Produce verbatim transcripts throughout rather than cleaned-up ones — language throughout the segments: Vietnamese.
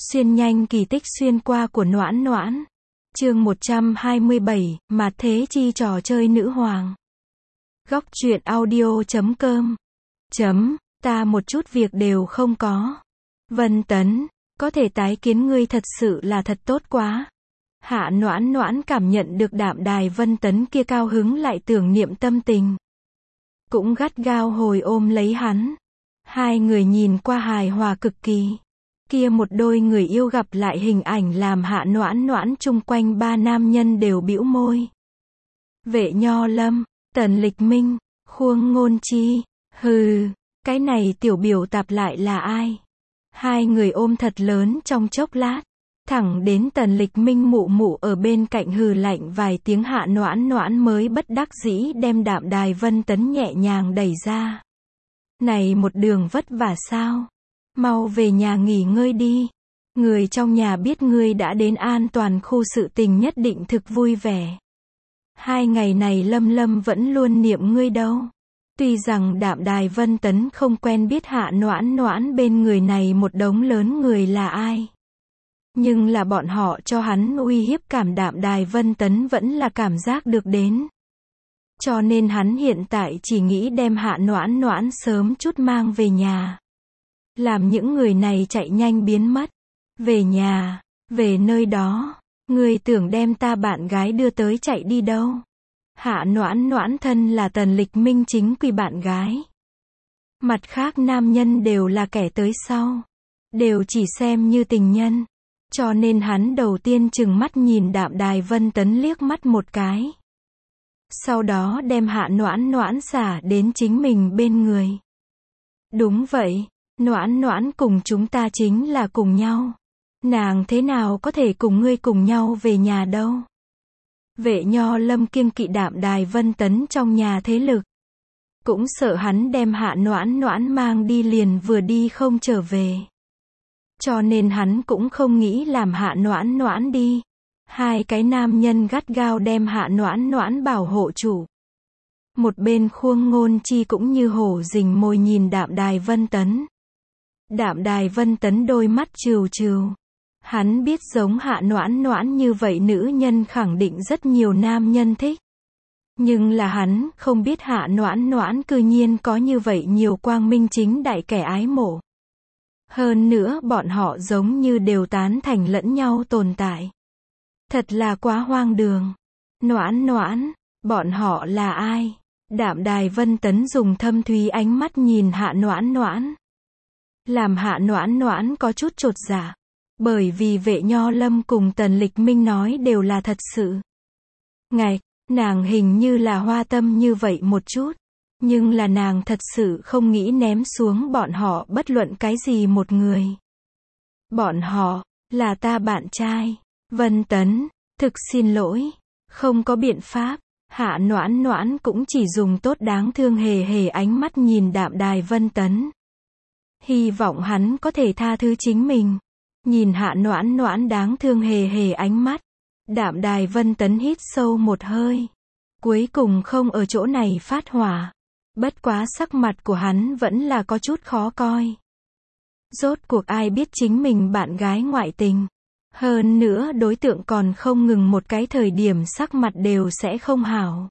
Xuyên nhanh kỳ tích xuyên qua của Noãn Noãn. Chương một trăm hai mươi bảy, mà thế chi trò chơi nữ hoàng. Góc truyện audio chấm com. Chấm, ta một chút việc đều không có. Vân Tấn, có thể tái kiến ngươi thật sự là thật tốt quá. Hạ Noãn Noãn cảm nhận được đạm đài Vân Tấn kia cao hứng lại tưởng niệm tâm tình. Cũng gắt gao hồi ôm lấy hắn. Hai người nhìn qua hài hòa cực kỳ. Kia một đôi người yêu gặp lại hình ảnh làm Hạ Noãn Noãn chung quanh ba nam nhân đều bĩu môi. Vệ Nho Lâm, Tần Lịch Minh, Khuông Ngôn Chi, hừ, cái này tiểu biểu tạp lại là ai? Hai người ôm thật lớn trong chốc lát, thẳng đến Tần Lịch Minh mụ mụ ở bên cạnh hừ lạnh vài tiếng, Hạ Noãn Noãn mới bất đắc dĩ đem đạm đài Vân Tấn nhẹ nhàng đẩy ra. Này một đường vất vả sao? Mau về nhà nghỉ ngơi đi. Người trong nhà biết ngươi đã đến an toàn khu sự tình nhất định thực vui vẻ. Hai ngày này Lâm Lâm vẫn luôn niệm ngươi đâu. Tuy rằng đạm đài Vân Tấn không quen biết Hạ Noãn Noãn bên người này một đống lớn người là ai. Nhưng là bọn họ cho hắn uy hiếp cảm, đạm đài Vân Tấn vẫn là cảm giác được đến. Cho nên hắn hiện tại chỉ nghĩ đem Hạ Noãn Noãn sớm chút mang về nhà. Làm những người này chạy nhanh biến mất. Về nhà, về nơi đó. Ngươi tưởng đem ta bạn gái đưa tới chạy đi đâu? Hạ Noãn Noãn thân là Tần Lịch Minh chính quy bạn gái. Mặt khác nam nhân đều là kẻ tới sau. Đều chỉ xem như tình nhân. Cho nên hắn đầu tiên chừng mắt nhìn đạm đài Vân Tấn liếc mắt một cái. Sau đó đem Hạ Noãn Noãn xả đến chính mình bên người. Đúng vậy. Noãn Noãn cùng chúng ta chính là cùng nhau. Nàng thế nào có thể cùng ngươi cùng nhau về nhà đâu. Vệ Nho Lâm kiêng kỵ đạm đài Vân Tấn trong nhà thế lực. Cũng sợ hắn đem Hạ Noãn Noãn mang đi liền vừa đi không trở về. Cho nên hắn cũng không nghĩ làm Hạ Noãn Noãn đi. Hai cái nam nhân gắt gao đem Hạ Noãn Noãn bảo hộ chủ. Một bên Khuông Ngôn Chi cũng như hổ rình mồi nhìn đạm đài Vân Tấn. Đạm đài Vân Tấn đôi mắt trừu trừu. Hắn biết giống Hạ Noãn Noãn như vậy nữ nhân khẳng định rất nhiều nam nhân thích. Nhưng là hắn không biết Hạ Noãn Noãn cư nhiên có như vậy nhiều quang minh chính đại kẻ ái mộ. Hơn nữa bọn họ giống như đều tán thành lẫn nhau tồn tại. Thật là quá hoang đường. Noãn Noãn, bọn họ là ai? Đạm đài Vân Tấn dùng thâm thúy ánh mắt nhìn Hạ Noãn Noãn. Làm Hạ Noãn Noãn có chút chột dạ. Bởi vì Vệ Nho Lâm cùng Tần Lịch Minh nói đều là thật sự. Ngạch, nàng hình như là hoa tâm như vậy một chút. Nhưng là nàng thật sự không nghĩ ném xuống bọn họ bất luận cái gì một người. Bọn họ, là ta bạn trai. Vân Tấn, thực xin lỗi. Không có biện pháp. Hạ Noãn Noãn cũng chỉ dùng tốt đáng thương hề hề ánh mắt nhìn đạm đài Vân Tấn. Hy vọng hắn có thể tha thứ chính mình. Nhìn Hạ Noãn Noãn đáng thương hề hề ánh mắt. Đạm đài Vân Tấn hít sâu một hơi. Cuối cùng không ở chỗ này phát hỏa. Bất quá sắc mặt của hắn vẫn là có chút khó coi. Rốt cuộc ai biết chính mình bạn gái ngoại tình. Hơn nữa đối tượng còn không ngừng một cái thời điểm sắc mặt đều sẽ không hảo.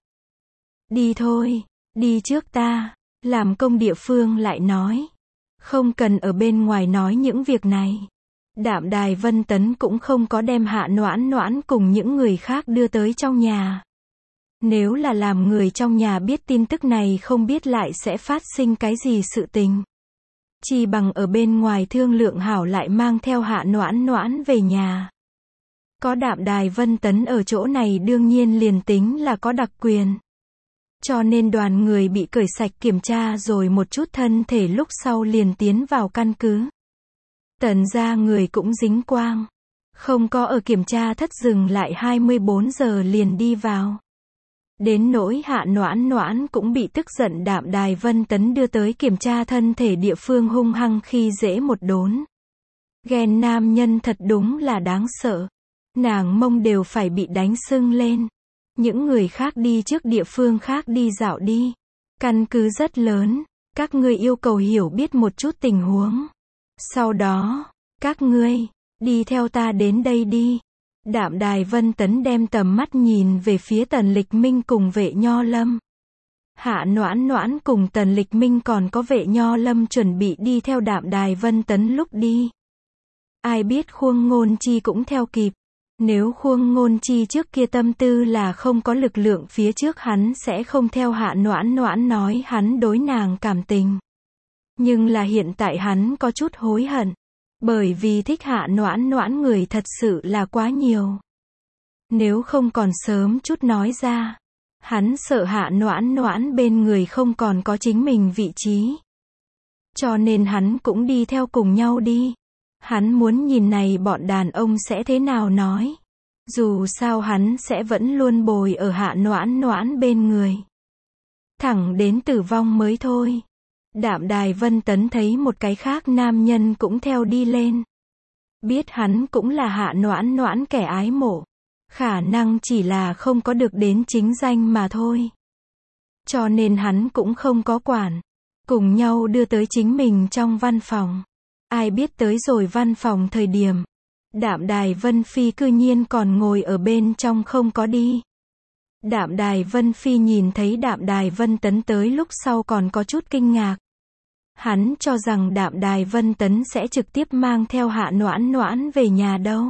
Đi thôi, đi trước ta. Làm công địa phương lại nói. Không cần ở bên ngoài nói những việc này. Đạm đài Vân Tấn cũng không có đem Hạ Noãn Noãn cùng những người khác đưa tới trong nhà. Nếu là làm người trong nhà biết tin tức này không biết lại sẽ phát sinh cái gì sự tình. Chỉ bằng ở bên ngoài thương lượng hảo lại mang theo Hạ Noãn Noãn về nhà. Có đạm đài Vân Tấn ở chỗ này đương nhiên liền tính là có đặc quyền. Cho nên đoàn người bị cởi sạch kiểm tra rồi một chút thân thể lúc sau liền tiến vào căn cứ. Tần gia người cũng dính quang. Không có ở kiểm tra thất dừng lại hai mươi bốn giờ liền đi vào. Đến nỗi Hạ Noãn Noãn cũng bị tức giận đạm đài Vân Tấn đưa tới kiểm tra thân thể địa phương hung hăng khi dễ một đốn. Ghen nam nhân thật đúng là đáng sợ. Nàng mông đều phải bị đánh sưng lên. Những người khác đi trước địa phương khác đi dạo đi. Căn cứ rất lớn. Các ngươi yêu cầu hiểu biết một chút tình huống. Sau đó, các ngươi, Đi theo ta đến đây đi. Đạm Đài Vân Tấn đem tầm mắt nhìn về phía Tần Lịch Minh cùng Vệ Nho Lâm. Hạ Noãn Noãn cùng Tần Lịch Minh còn có Vệ Nho Lâm chuẩn bị đi theo Đạm Đài Vân Tấn lúc đi. Ai biết Khuông Ngôn Chi cũng theo kịp. Nếu Khuông Ngôn Chi trước kia tâm tư là không có lực lượng phía trước hắn sẽ không theo Hạ Noãn Noãn nói hắn đối nàng cảm tình. Nhưng là hiện tại hắn có chút hối hận. Bởi vì thích Hạ Noãn Noãn người thật sự là quá nhiều. Nếu không còn sớm chút nói ra. Hắn sợ Hạ Noãn Noãn bên người không còn có chính mình vị trí. Cho nên hắn cũng đi theo cùng nhau đi. Hắn muốn nhìn này bọn đàn ông sẽ thế nào nói. Dù sao hắn sẽ vẫn luôn bồi ở Hạ Noãn Noãn bên người. Thẳng đến tử vong mới thôi. Đạm Đài Vân Tấn thấy một cái khác nam nhân cũng theo đi lên. Biết hắn cũng là Hạ Noãn Noãn kẻ ái mộ. Khả năng chỉ là không có được đến chính danh mà thôi. Cho nên hắn cũng không có quản. Cùng nhau đưa tới chính mình trong văn phòng. Ai biết tới rồi văn phòng thời điểm. Đạm Đài Vân Phi cư nhiên còn ngồi ở bên trong không có đi. Đạm Đài Vân Phi nhìn thấy Đạm Đài Vân Tấn tới lúc sau còn có chút kinh ngạc. Hắn cho rằng Đạm Đài Vân Tấn sẽ trực tiếp mang theo Hạ Noãn Noãn về nhà đâu.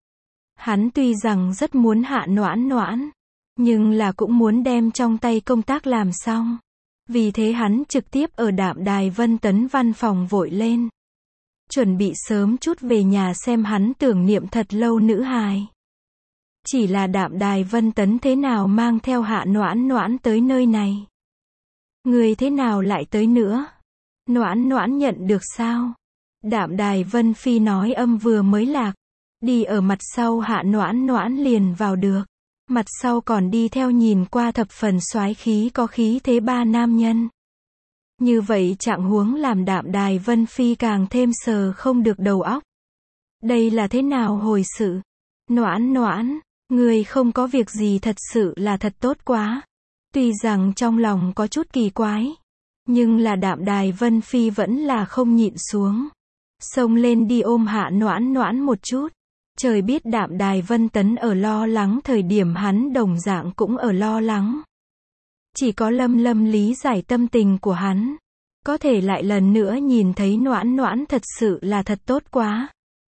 Hắn tuy rằng rất muốn Hạ Noãn Noãn, nhưng là cũng muốn đem trong tay công tác làm xong. Vì thế hắn trực tiếp ở Đạm Đài Vân Tấn văn phòng vội lên. Chuẩn bị sớm chút về nhà xem hắn tưởng niệm thật lâu nữ hài. Chỉ là Đạm Đài Vân Tấn thế nào mang theo Hạ Noãn Noãn tới nơi này? Người thế nào lại tới nữa? Noãn Noãn nhận được sao? Đạm Đài Vân Phi nói âm vừa mới lạc. Đi ở mặt sau Hạ Noãn Noãn liền vào được. Mặt sau còn đi theo nhìn qua thập phần soái khí có khí thế ba nam nhân. Như vậy trạng huống làm Đạm Đài Vân Phi càng thêm sờ không được đầu óc. Đây là thế nào hồi sự? Noãn Noãn, người không có việc gì thật sự là thật tốt quá. Tuy rằng trong lòng có chút kỳ quái. Nhưng là Đạm Đài Vân Phi vẫn là không nhịn xuống. Xông lên đi ôm Hạ Noãn Noãn một chút. Trời biết Đạm Đài Vân Tấn ở lo lắng thời điểm hắn đồng dạng cũng ở lo lắng. Chỉ có Lâm Lâm lý giải tâm tình của hắn. Có thể lại lần nữa nhìn thấy Noãn Noãn thật sự là thật tốt quá.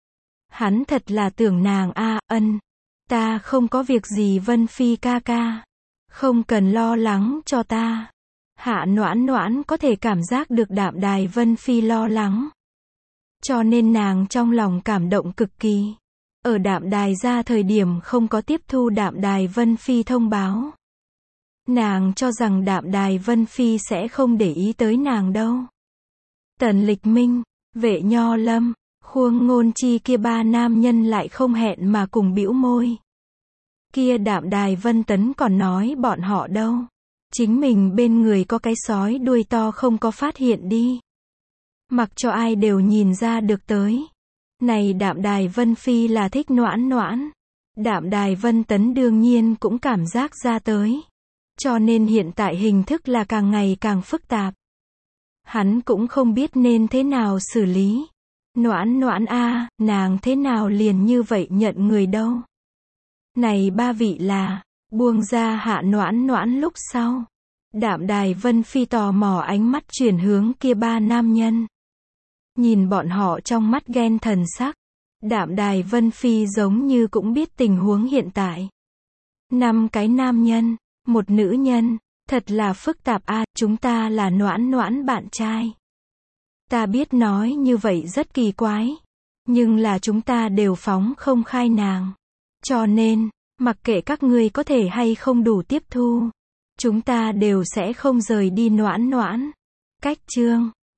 Hắn thật là tưởng nàng a à, ân. Ta không có việc gì Vân Phi ca ca. Không cần lo lắng cho ta. Hạ Noãn Noãn có thể cảm giác được Đạm Đài Vân Phi lo lắng. Cho nên nàng trong lòng cảm động cực kỳ. Ở Đạm Đài ra thời điểm không có tiếp thu Đạm Đài Vân Phi thông báo. Nàng cho rằng Đạm Đài Vân Phi sẽ không để ý tới nàng đâu. Tần Lịch Minh, Vệ Nho Lâm, Khuông Ngôn Chi kia ba nam nhân lại không hẹn mà cùng bĩu môi. Kia Đạm Đài Vân Tấn còn nói bọn họ đâu. Chính mình bên người có cái sói đuôi to không có phát hiện đi. Mặc cho ai đều nhìn ra được tới. Này Đạm Đài Vân Phi là thích Noãn Noãn. Đạm Đài Vân Tấn đương nhiên cũng cảm giác ra tới. Cho nên hiện tại hình thức là càng ngày càng phức tạp. Hắn cũng không biết nên thế nào xử lý. Noãn Noãn a, nàng thế nào liền như vậy nhận người đâu. Này ba vị là, buông ra Hạ Noãn Noãn lúc sau. Đạm Đài Vân Phi tò mò ánh mắt chuyển hướng kia ba nam nhân. Nhìn bọn họ trong mắt ghen thần sắc. Đạm Đài Vân Phi giống như cũng biết tình huống hiện tại. Năm cái nam nhân, một nữ nhân, thật là phức tạp a, à, chúng ta là Noãn Noãn bạn trai. Ta biết nói như vậy rất kỳ quái. Nhưng là chúng ta đều phóng không khai nàng. Cho nên, mặc kệ các ngươi có thể hay không đủ tiếp thu. Chúng ta đều sẽ không rời đi Noãn Noãn. Cách chương